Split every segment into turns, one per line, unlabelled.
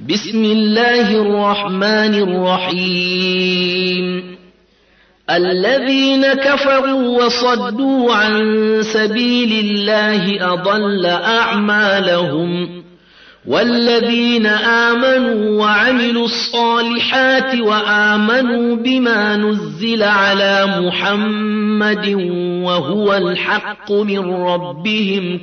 بسم الله الرحمن الرحيم الذين كفروا وصدوا عن سبيل الله أضل أعمالهم والذين آمنوا وعملوا الصالحات وآمنوا بما نزل على محمد وهو الحق من ربهم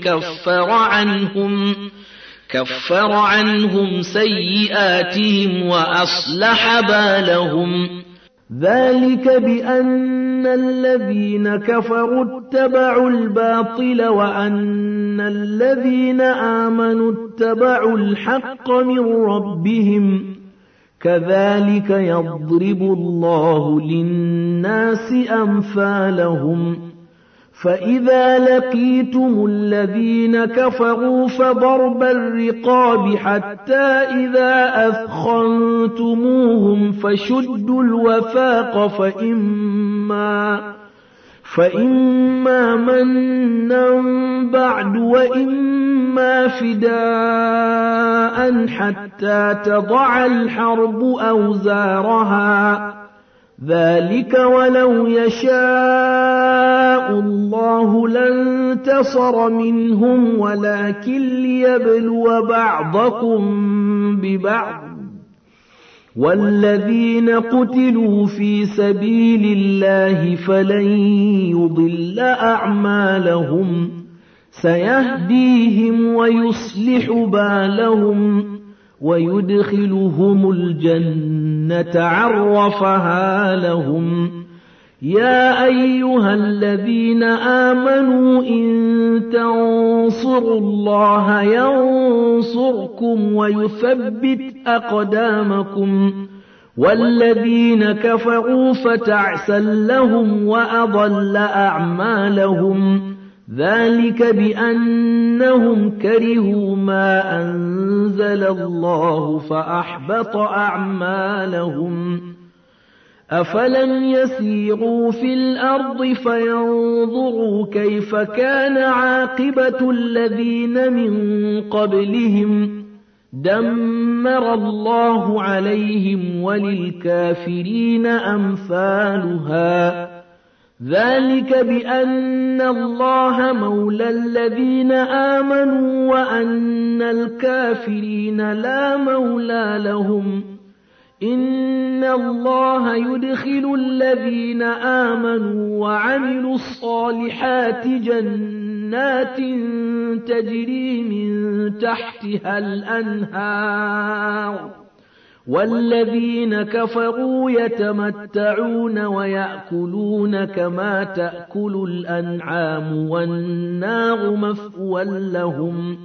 كفر عنهم سيئاتهم وأصلح بالهم
ذلك بأن الذين كفروا اتبعوا الباطل وأن الذين آمنوا اتبعوا الحق من ربهم كذلك يضرب الله للناس أمثالهم فإذا لقيتم الذين كفروا فضرب الرقاب حتى إذا أثخنتموهم فشدوا الوثاق فإما منا بعد وإما فداء حتى تضع الحرب أوزارها ذلك ولو يشاء الله لانتصر منهم ولكن ليبلو بعضكم ببعض والذين قتلوا في سبيل الله فلن يضل أعمالهم سيهديهم ويصلح بالهم ويدخلهم الجنة عرفها لهم يا أيها الذين آمنوا إن تنصروا الله ينصركم ويثبت أقدامكم والذين كفروا فتعسا لهم وأضل أعمالهم ذلك بأنهم كرهوا ما أنزل الله فأحبط أعمالهم أفلم يسيروا في الأرض فينظروا كيف كان عاقبة الذين من قبلهم دمر الله عليهم وللكافرين أمثالها ذلك بأن الله مولى الذين آمنوا وأن الكافرين لا مولى لهم إن الله يدخل الذين آمنوا وعملوا الصالحات جنات تجري من تحتها الأنهار والذين كفروا يتمتعون ويأكلون كما تأكل الأنعام والنار مثوى لهم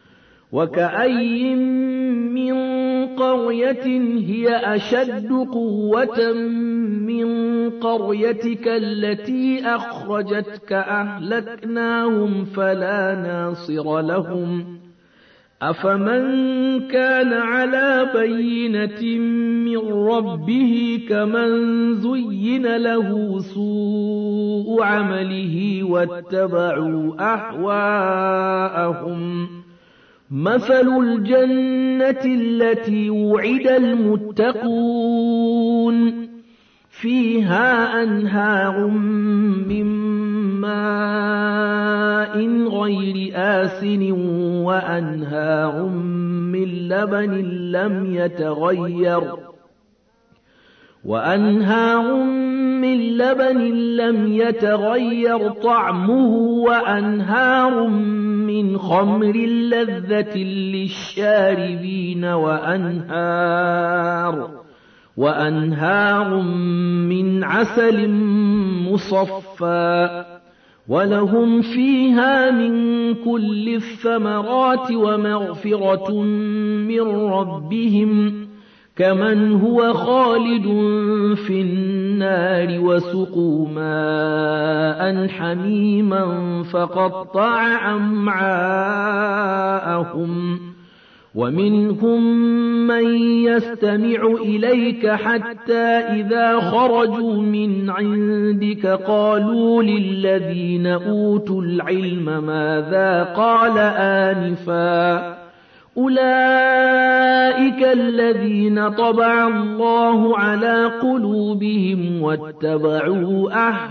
وكأي من قرية هي أشد قوة من قريتك التي أخرجتك أهلكناهم فلا ناصر لهم أفمن كان على بينة من ربه كمن زين له سوء عمله واتبعوا أهواءهم مثل الجنة التي وعد المتقون فيها أنهار من ماء غير آسن وأنهار من لبن لم يتغير طعمه وأنهار من خمر لذة للشاربين وأنهار من عسل مصفى ولهم فيها من كل الثمرات ومغفرة من ربهم كمن هو خالد في النار وسقوا ماء حميما فقطع أمعاءهم ومنهم من يستمع إليك حتى إذا خرجوا من عندك قالوا للذين أوتوا العلم ماذا قال آنفا أولئك أولئك الذين طبع الله على قلوبهم واتبعوا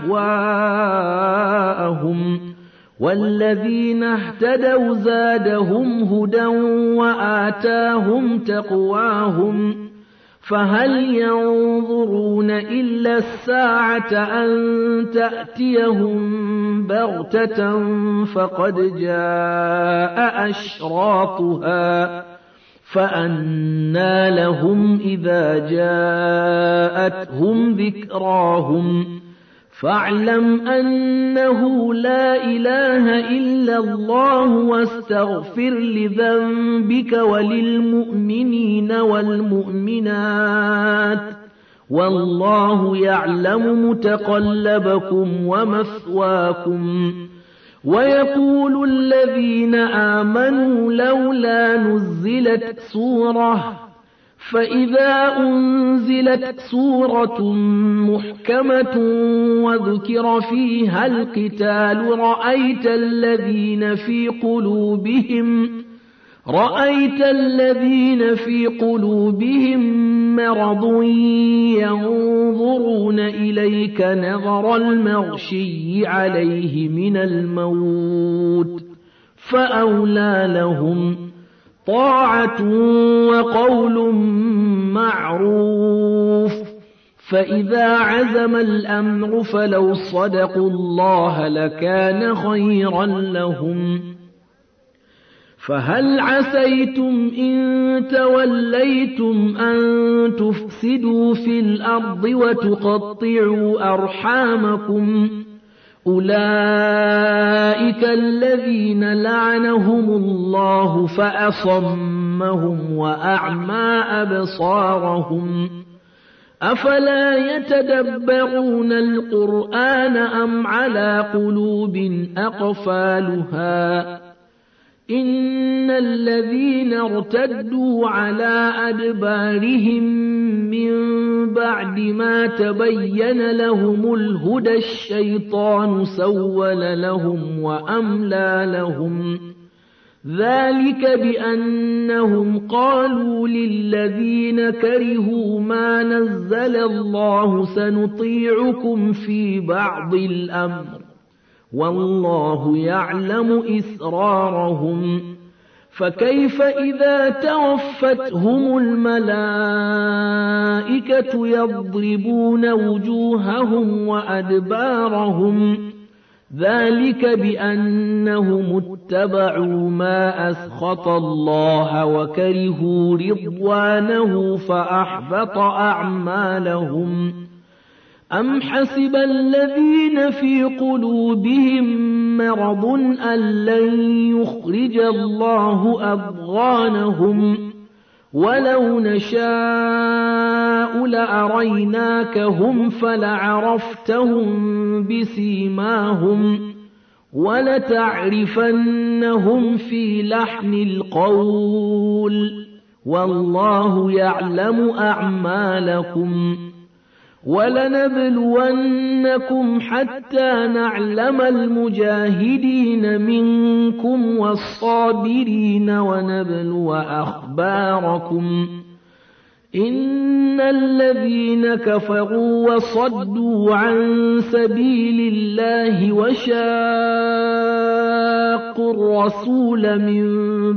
أهواءهم والذين اهتدوا زادهم هدى وآتاهم تقواهم فهل ينظرون إلا الساعة أن تأتيهم بغتة فقد جاء أشراطها فأنى لهم إذا جاءتهم ذكراهم فاعلم أنه لا إله إلا الله واستغفر لذنبك وللمؤمنين والمؤمنات والله يعلم متقلبكم ومثواكم ويقول الذين آمنوا لولا نزلت سورة فإذا أنزلت سورة محكمة وذكر فيها القتال رأيت الذين في قلوبهم مرض ينظرون إليك نظر المغشي عليه من الموت فأولى لهم طاعة وقول معروف فإذا عزم الأمر فلو صدقوا الله لكان خيرا لهم فهل عسيتم إن توليتم أن تفسدوا في الأرض وتقطعوا أرحامكم أولئك الذين لعنهم الله فأصمهم وأعمى أبصارهم أفلا يتدبرون القرآن أم على قلوب أقفالها إن الذين ارتدوا على أدبارهم من بعد ما تبين لهم الهدى الشيطان سول لهم وأملى لهم ذلك بأنهم قالوا للذين كرهوا ما نزل الله سنطيعكم في بعض الأمر والله يعلم إسرارهم فكيف إذا توفتهم الملائكة يضربون وجوههم وأدبارهم ذلك بأنهم اتبعوا ما أسخط الله وكرهوا رضوانه فأحبط أعمالهم أم حسب الذين في قلوبهم مرض أن لن يخرج الله أضغانهم ولو نشاء لأريناكهم فلعرفتهم بسيماهم ولتعرفنهم في لحن القول والله يعلم أعمالكم ولنبلونكم حتى نعلم المجاهدين منكم والصابرين ونبلو أخباركم إن الذين كفروا وصدوا عن سبيل الله وشاقوا الرسول من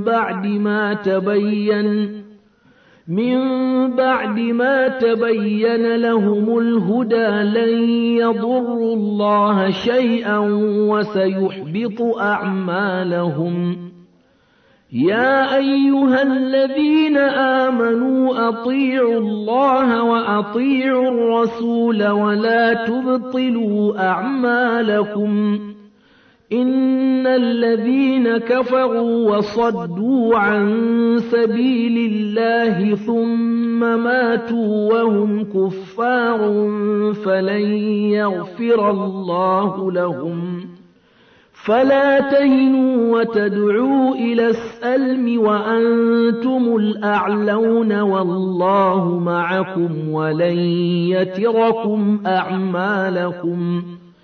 بعد ما تبين لهم الهدى لن يضروا الله شيئا وسيحبط أعمالهم يا أيها الذين آمنوا أطيعوا الله وأطيعوا الرسول ولا تبطلوا أعمالكم إن الذين كفروا وصدوا عن سبيل الله ثم ماتوا وهم كفار فلن يغفر الله لهم فلا تهنوا وتدعوا إلى السلم وأنتم الأعلون والله معكم ولن يتركم أعمالكم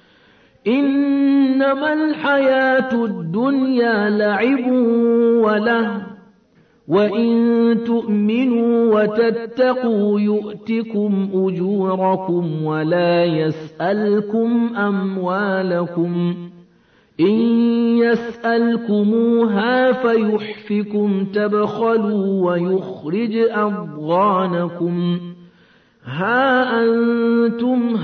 إنما الحياة الدنيا لعب وله وإن تؤمنوا وتتقوا يؤتكم أجوركم ولا يسألكم أموالكم إن يسألكموها فيحفكم تبخلوا ويخرج أضغانكم ها أنتم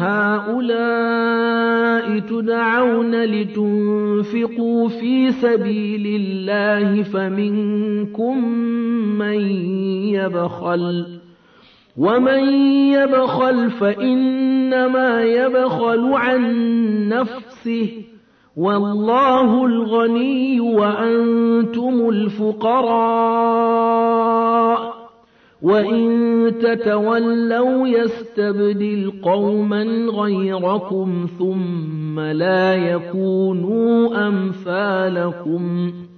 هؤلاء تدعون لتنفقوا في سبيل الله فمنكم من يبخل ومن يبخل فإنما يبخل عن نفسه والله الغني وأنتم الفقراء وإن تتولوا يستبدل قوما غيركم ثم لا يكونوا أمثالكم